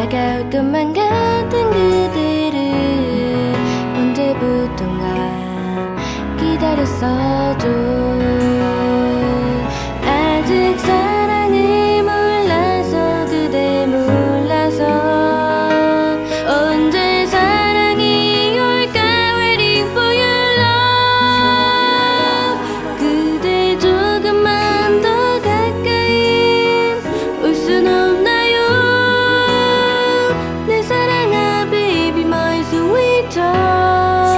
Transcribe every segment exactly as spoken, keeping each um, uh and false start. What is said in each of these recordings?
다가올 것만 같은 그대를 언제부턴가 기다렸어도 아직 사랑을 몰라서 그대 몰라서 언제 사랑이 올까 waiting for your love 그대 조금만 더 가까이 올 순 없나요 내 사랑아 baby my sweetheart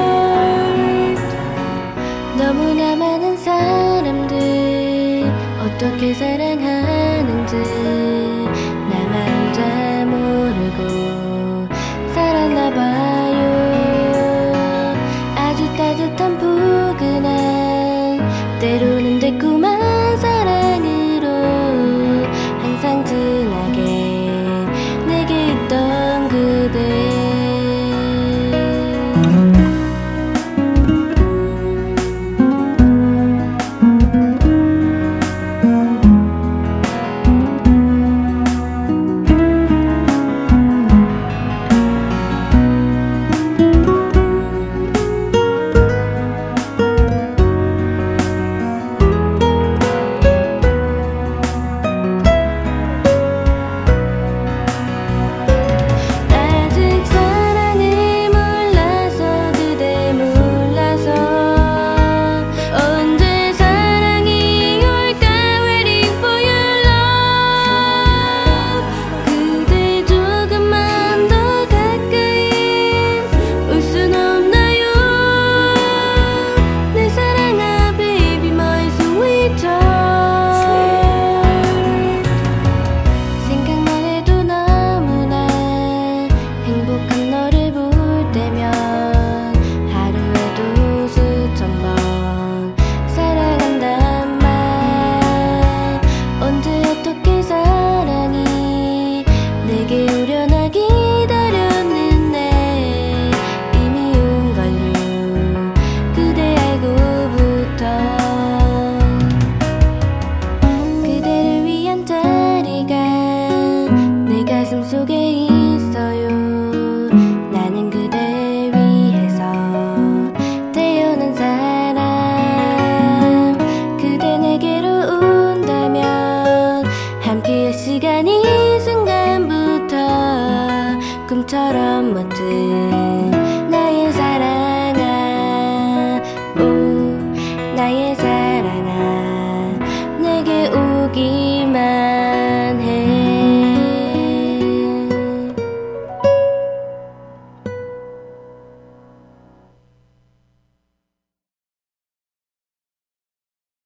너무나 많은 사람들 어떻게 사랑하는지 나만 혼자 모르고 살았나봐요 아주 따뜻한 포근한 때로는 달콤한 사랑으로 항상 진하게 내게 있던 그대 내게 오려나 기다렸는데 이미 온걸요 그대 알고부터 그대를 위한 자리가 내 가슴 속에